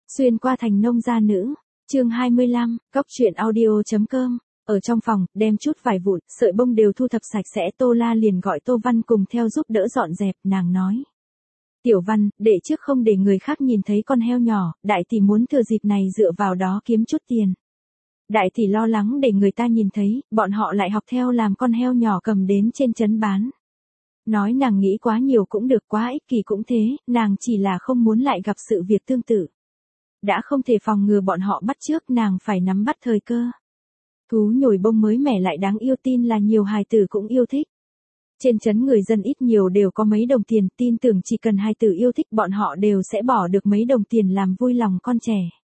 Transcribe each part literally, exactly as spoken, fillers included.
Xuyên qua thành nông gia nữ, chương hai mươi lăm, cóc truyện audio.com. Ở trong phòng, đem chút vải vụn, sợi bông đều thu thập sạch sẽ. Tô La liền gọi Tô Văn cùng theo giúp đỡ dọn dẹp. Nàng nói: Tiểu Văn, để trước không để người khác nhìn thấy con heo nhỏ, đại tỷ muốn thừa dịp này dựa vào đó kiếm chút tiền. Đại tỷ lo lắng để người ta nhìn thấy, bọn họ lại học theo làm con heo nhỏ cầm đến trên trấn bán. Nói nàng nghĩ quá nhiều cũng được, quá ích kỷ cũng thế, nàng chỉ là không muốn lại gặp sự việc tương tự. Đã không thể phòng ngừa bọn họ bắt chước, nàng phải nắm bắt thời cơ. Thú nhồi bông mới mẻ lại đáng yêu, tin là nhiều hài tử cũng yêu thích. Trên trấn người dân ít nhiều đều có mấy đồng tiền, tin tưởng chỉ cần hài tử yêu thích bọn họ đều sẽ bỏ được mấy đồng tiền làm vui lòng con trẻ.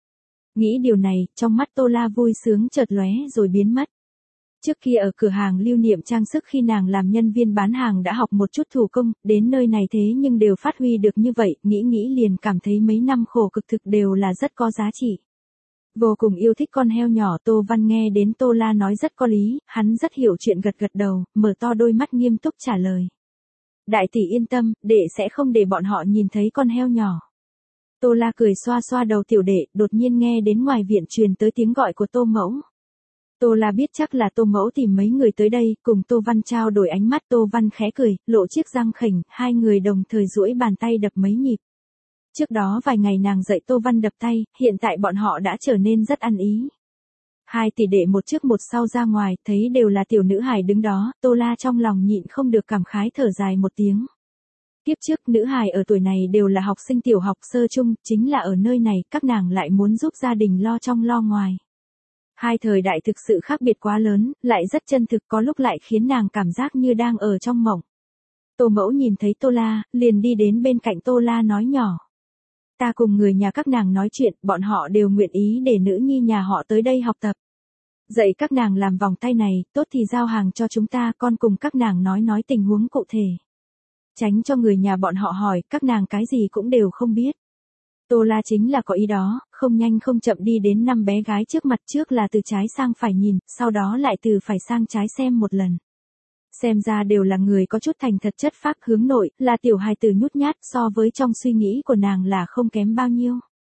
Nghĩ điều này, trong mắt Tô La vui sướng chợt lóe rồi biến mất. Trước kia ở cửa hàng lưu niệm trang sức khi nàng làm nhân viên bán hàng đã học một chút thủ công, đến nơi này thế nhưng đều phát huy được như vậy, nghĩ nghĩ liền cảm thấy mấy năm khổ cực thực đều là rất có giá trị. Vô cùng yêu thích con heo nhỏ. Tô Văn nghe đến Tô La nói rất có lý, hắn rất hiểu chuyện gật gật đầu, mở to đôi mắt nghiêm túc trả lời. Đại tỷ yên tâm, đệ sẽ không để bọn họ nhìn thấy con heo nhỏ. Tô La cười xoa xoa đầu tiểu đệ, đột nhiên nghe đến ngoài viện truyền tới tiếng gọi của Tô Mẫu. Tô La biết chắc là Tô Mẫu tìm mấy người tới đây, cùng Tô Văn trao đổi ánh mắt. Tô Văn khẽ cười, lộ chiếc răng khểnh, hai người đồng thời duỗi bàn tay đập mấy nhịp. Trước đó vài ngày nàng dạy Tô Văn đập tay, hiện tại bọn họ đã trở nên rất ăn ý. Hai tỷ đệ một trước một sau ra ngoài, thấy đều là tiểu nữ hài đứng đó, Tô La trong lòng nhịn không được cảm khái thở dài một tiếng. Kiếp trước nữ hài ở tuổi này đều là học sinh tiểu học sơ trung, chính là ở nơi này các nàng lại muốn giúp gia đình lo trong lo ngoài. Hai thời đại thực sự khác biệt quá lớn, lại rất chân thực, có lúc lại khiến nàng cảm giác như đang ở trong mộng. Tô Mẫu nhìn thấy Tô La, liền đi đến bên cạnh Tô La nói nhỏ. Ta cùng người nhà các nàng nói chuyện, bọn họ đều nguyện ý để nữ nhi nhà họ tới đây học tập. Dạy các nàng làm vòng tay này, tốt thì giao hàng cho chúng ta, con cùng các nàng nói nói tình huống cụ thể. Tránh cho người nhà bọn họ hỏi, các nàng cái gì cũng đều không biết. Tô La chính là có ý đó, không nhanh không chậm đi đến năm bé gái trước mặt, trước là từ trái sang phải nhìn, sau đó lại từ phải sang trái xem một lần. Xem ra đều là người có chút thành thật chất phác, hướng nội, là tiểu hài tử nhút nhát, so với trong suy nghĩ của nàng là không kém bao nhiêu.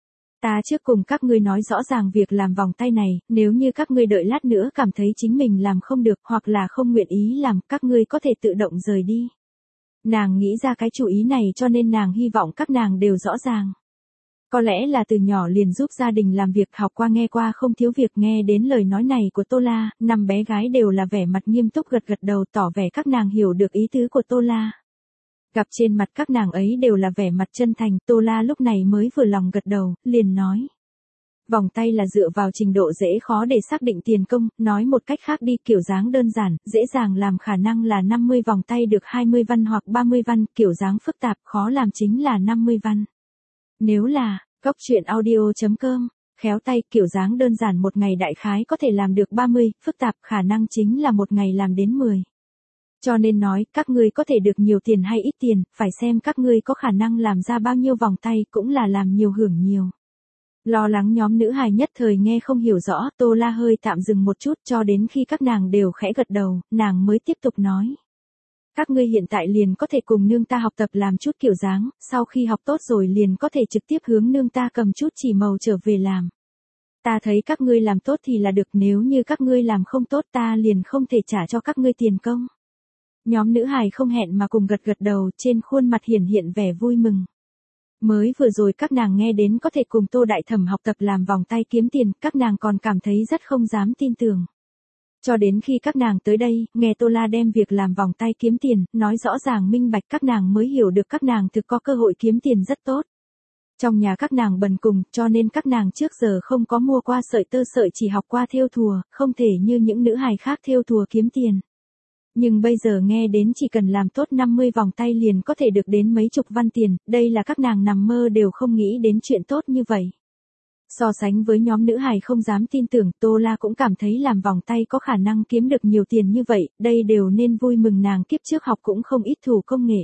Ta trước cùng các ngươi nói rõ ràng việc làm vòng tay này, nếu như các ngươi đợi lát nữa cảm thấy chính mình làm không được hoặc là không nguyện ý làm, các ngươi có thể tự động rời đi. Nàng nghĩ ra cái chủ ý này cho nên nàng hy vọng các nàng đều rõ ràng. Có lẽ là từ nhỏ liền giúp gia đình làm việc, học qua nghe qua không thiếu việc. Nghe đến lời nói này của Tô La, năm bé gái đều là vẻ mặt nghiêm túc gật gật đầu, tỏ vẻ các nàng hiểu được ý tứ của Tô La. Gặp trên mặt các nàng ấy đều là vẻ mặt chân thành, Tô La lúc này mới vừa lòng gật đầu, liền nói. Vòng tay là dựa vào trình độ dễ khó để xác định tiền công, nói một cách khác đi, kiểu dáng đơn giản, dễ dàng làm khả năng là năm mươi vòng tay được hai mươi văn hoặc ba mươi văn, kiểu dáng phức tạp khó làm chính là năm mươi văn. Nếu là, cóc truyện audio.com, khéo tay, kiểu dáng đơn giản một ngày đại khái có thể làm được ba mươi, phức tạp khả năng chính là một ngày làm đến mười. Cho nên nói, các ngươi có thể được nhiều tiền hay ít tiền, phải xem các ngươi có khả năng làm ra bao nhiêu vòng tay, cũng là làm nhiều hưởng nhiều. Lo lắng nhóm nữ hài nhất thời nghe không hiểu rõ, Tô La hơi tạm dừng một chút, cho đến khi các nàng đều khẽ gật đầu, nàng mới tiếp tục nói. Các ngươi hiện tại liền có thể cùng nương ta học tập làm chút kiểu dáng, sau khi học tốt rồi liền có thể trực tiếp hướng nương ta cầm chút chỉ màu trở về làm. Ta thấy các ngươi làm tốt thì là được, nếu như các ngươi làm không tốt ta liền không thể trả cho các ngươi tiền công. Nhóm nữ hài không hẹn mà cùng gật gật đầu, trên khuôn mặt hiển hiện vẻ vui mừng. Mới vừa rồi các nàng nghe đến có thể cùng Tô Đại Thẩm học tập làm vòng tay kiếm tiền, các nàng còn cảm thấy rất không dám tin tưởng. Cho đến khi các nàng tới đây, nghe Tô La đem việc làm vòng tay kiếm tiền, nói rõ ràng minh bạch, các nàng mới hiểu được các nàng thực có cơ hội kiếm tiền rất tốt. Trong nhà các nàng bần cùng, cho nên các nàng trước giờ không có mua qua sợi tơ, sợi chỉ học qua thêu thùa, không thể như những nữ hài khác thêu thùa kiếm tiền. Nhưng bây giờ nghe đến chỉ cần làm tốt năm mươi vòng tay liền có thể được đến mấy chục văn tiền, đây là các nàng nằm mơ đều không nghĩ đến chuyện tốt như vậy. So sánh với nhóm nữ hài không dám tin tưởng, Tô La cũng cảm thấy làm vòng tay có khả năng kiếm được nhiều tiền như vậy, đây đều nên vui mừng. Nàng kiếp trước học cũng không ít thủ công nghệ.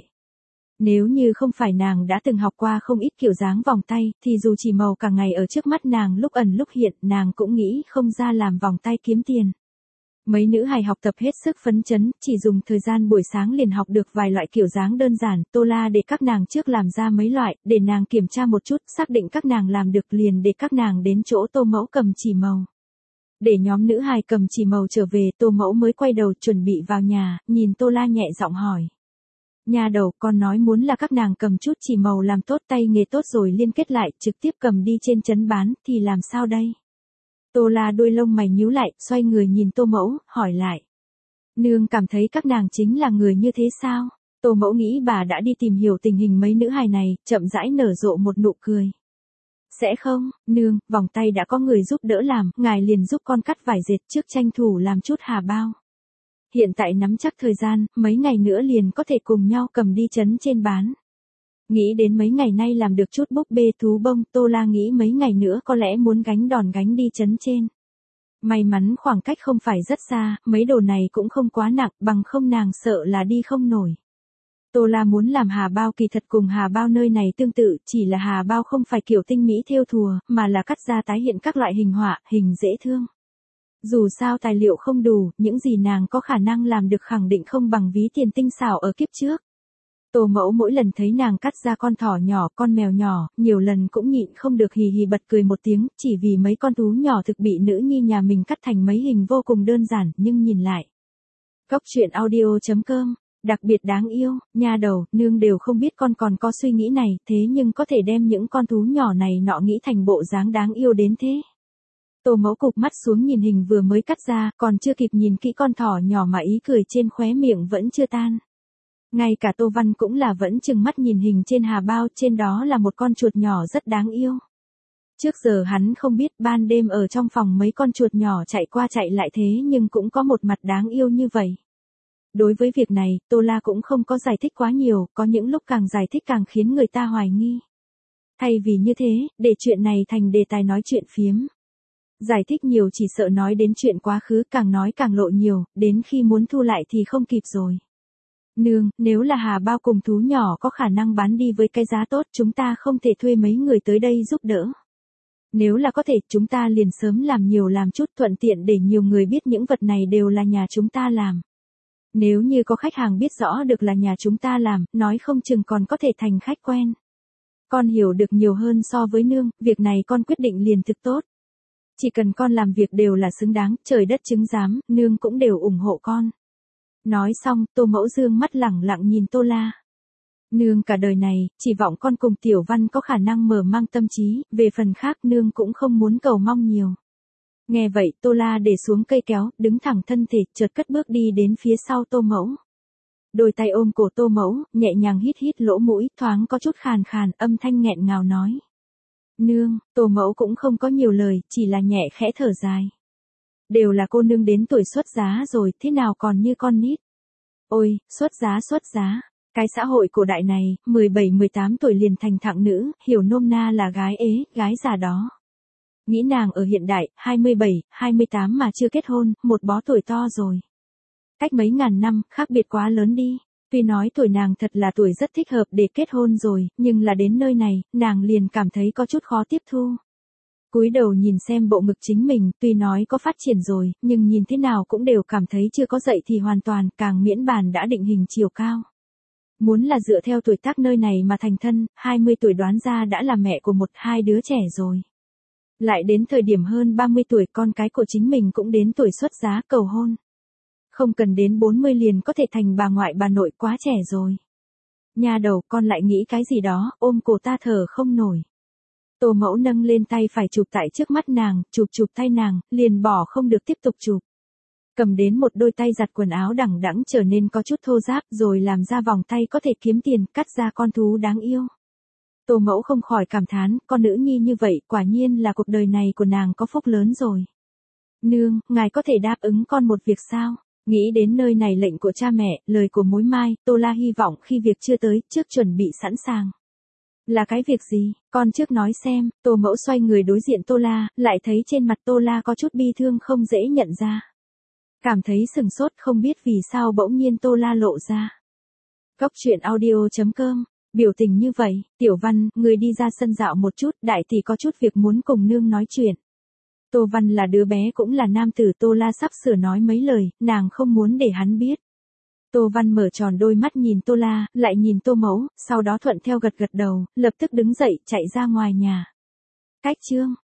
Nếu như không phải nàng đã từng học qua không ít kiểu dáng vòng tay, thì dù chỉ màu cả ngày ở trước mắt nàng lúc ẩn lúc hiện, nàng cũng nghĩ không ra làm vòng tay kiếm tiền. Mấy nữ hài học tập hết sức phấn chấn, chỉ dùng thời gian buổi sáng liền học được vài loại kiểu dáng đơn giản, Tô La để các nàng trước làm ra mấy loại, để nàng kiểm tra một chút, xác định các nàng làm được liền để các nàng đến chỗ Tô Mẫu cầm chỉ màu. Để nhóm nữ hài cầm chỉ màu trở về, Tô Mẫu mới quay đầu chuẩn bị vào nhà, nhìn Tô La nhẹ giọng hỏi. Nha đầu, con nói muốn là các nàng cầm chút chỉ màu làm tốt tay nghề tốt rồi liên kết lại, trực tiếp cầm đi trên trấn bán, thì làm sao đây? Tô La đuôi lông mày nhíu lại, xoay người nhìn Tô Mẫu, hỏi lại. Nương cảm thấy các nàng chính là người như thế sao? Tô Mẫu nghĩ bà đã đi tìm hiểu tình hình mấy nữ hài này, chậm rãi nở rộ một nụ cười. Sẽ không, nương, vòng tay đã có người giúp đỡ làm, ngài liền giúp con cắt vải dệt trước tranh thủ làm chút hà bao. Hiện tại nắm chắc thời gian, mấy ngày nữa liền có thể cùng nhau cầm đi trấn trên bán. Nghĩ đến mấy ngày nay làm được chút búp bê thú bông, Tô La nghĩ mấy ngày nữa có lẽ muốn gánh đòn gánh đi trấn trên. May mắn khoảng cách không phải rất xa, mấy đồ này cũng không quá nặng, bằng không nàng sợ là đi không nổi. Tô La muốn làm hà bao kỳ thật cùng hà bao nơi này tương tự, chỉ là hà bao không phải kiểu tinh mỹ thêu thùa, mà là cắt ra tái hiện các loại hình họa, hình dễ thương. Dù sao tài liệu không đủ, những gì nàng có khả năng làm được khẳng định không bằng ví tiền tinh xảo ở kiếp trước. Tô Mẫu mỗi lần thấy nàng cắt ra con thỏ nhỏ, con mèo nhỏ, nhiều lần cũng nhịn không được hì hì bật cười một tiếng, chỉ vì mấy con thú nhỏ thực bị nữ nhi nhà mình cắt thành mấy hình vô cùng đơn giản, nhưng nhìn lại. Góc truyện audio chấm com, đặc biệt đáng yêu, nha đầu, nương đều không biết con còn có suy nghĩ này, thế nhưng có thể đem những con thú nhỏ này nọ nghĩ thành bộ dáng đáng yêu đến thế. Tô Mẫu cụp mắt xuống nhìn hình vừa mới cắt ra, còn chưa kịp nhìn kỹ con thỏ nhỏ mà ý cười trên khóe miệng vẫn chưa tan. Ngay cả Tô Văn cũng là vẫn chừng mắt nhìn hình trên hà bao, trên đó là một con chuột nhỏ rất đáng yêu. Trước giờ hắn không biết ban đêm ở trong phòng mấy con chuột nhỏ chạy qua chạy lại thế nhưng cũng có một mặt đáng yêu như vậy. Đối với việc này, Tô La cũng không có giải thích quá nhiều, có những lúc càng giải thích càng khiến người ta hoài nghi. Thay vì như thế, để chuyện này thành đề tài nói chuyện phiếm. Giải thích nhiều chỉ sợ nói đến chuyện quá khứ, càng nói càng lộ nhiều, đến khi muốn thu lại thì không kịp rồi. Nương, nếu là hà bao cùng thú nhỏ có khả năng bán đi với cái giá tốt, chúng ta không thể thuê mấy người tới đây giúp đỡ. Nếu là có thể, chúng ta liền sớm làm nhiều làm chút thuận tiện để nhiều người biết những vật này đều là nhà chúng ta làm. Nếu như có khách hàng biết rõ được là nhà chúng ta làm, nói không chừng còn có thể thành khách quen. Con hiểu được nhiều hơn so với nương, việc này con quyết định liền thực tốt. Chỉ cần con làm việc đều là xứng đáng, trời đất chứng giám, nương cũng đều ủng hộ con. Nói xong, Tô Mẫu dương mắt lẳng lặng nhìn Tô La. Nương cả đời này, chỉ vọng con cùng Tiểu Văn có khả năng mở mang tâm trí, về phần khác nương cũng không muốn cầu mong nhiều. Nghe vậy, Tô La để xuống cây kéo, đứng thẳng thân thể, chợt cất bước đi đến phía sau Tô Mẫu. Đôi tay ôm cổ Tô Mẫu, nhẹ nhàng hít hít lỗ mũi, thoáng có chút khàn khàn, âm thanh nghẹn ngào nói. Nương, Tô Mẫu cũng không có nhiều lời, chỉ là nhẹ khẽ thở dài. Đều là cô nương đến tuổi xuất giá rồi, thế nào còn như con nít. Ôi, xuất giá xuất giá, cái xã hội cổ đại này, mười bảy mười tám tuổi liền thành thạng nữ, hiểu nôm na là gái ế, gái già đó. Nghĩ nàng ở hiện đại, hai mươi bảy, hai mươi tám mà chưa kết hôn, một bó tuổi to rồi. Cách mấy ngàn năm, khác biệt quá lớn đi. Tuy nói tuổi nàng thật là tuổi rất thích hợp để kết hôn rồi, nhưng là đến nơi này, nàng liền cảm thấy có chút khó tiếp thu. Cúi đầu nhìn xem bộ ngực chính mình, tuy nói có phát triển rồi, nhưng nhìn thế nào cũng đều cảm thấy chưa có dậy thì hoàn toàn, càng miễn bàn đã định hình chiều cao. Muốn là dựa theo tuổi tác nơi này mà thành thân, hai mươi tuổi đoán ra đã là mẹ của một hai đứa trẻ rồi. Lại đến thời điểm hơn ba mươi tuổi con cái của chính mình cũng đến tuổi xuất giá cầu hôn. Không cần đến bốn mươi liền có thể thành bà ngoại bà nội, quá trẻ rồi. Nha đầu, con lại nghĩ cái gì đó, ôm cổ ta thở không nổi. Tô Mẫu nâng lên tay phải chụp tại trước mắt nàng, chụp chụp tay nàng, liền bỏ không được tiếp tục chụp. Cầm đến một đôi tay giặt quần áo đẳng đẵng trở nên có chút thô ráp, rồi làm ra vòng tay có thể kiếm tiền, cắt ra con thú đáng yêu. Tô Mẫu không khỏi cảm thán, con nữ nhi như vậy, quả nhiên là cuộc đời này của nàng có phúc lớn rồi. Nương, ngài có thể đáp ứng con một việc sao? Nghĩ đến nơi này lệnh của cha mẹ, lời của mối mai, Tô La hy vọng khi việc chưa tới, trước chuẩn bị sẵn sàng. Là cái việc gì, con trước nói xem. Tô Mẫu xoay người đối diện Tô La, lại thấy trên mặt Tô La có chút bi thương không dễ nhận ra. Cảm thấy sừng sốt không biết vì sao bỗng nhiên Tô La lộ ra. Góc truyện audio chấm com, biểu tình như vậy, Tiểu Văn, người đi ra sân dạo một chút, đại tỷ có chút việc muốn cùng nương nói chuyện. Tô Văn là đứa bé cũng là nam tử, Tô La sắp sửa nói mấy lời, nàng không muốn để hắn biết. Tô Văn mở tròn đôi mắt nhìn Tô La, lại nhìn Tô Mẫu, sau đó thuận theo gật gật đầu, lập tức đứng dậy chạy ra ngoài nhà. Cách chương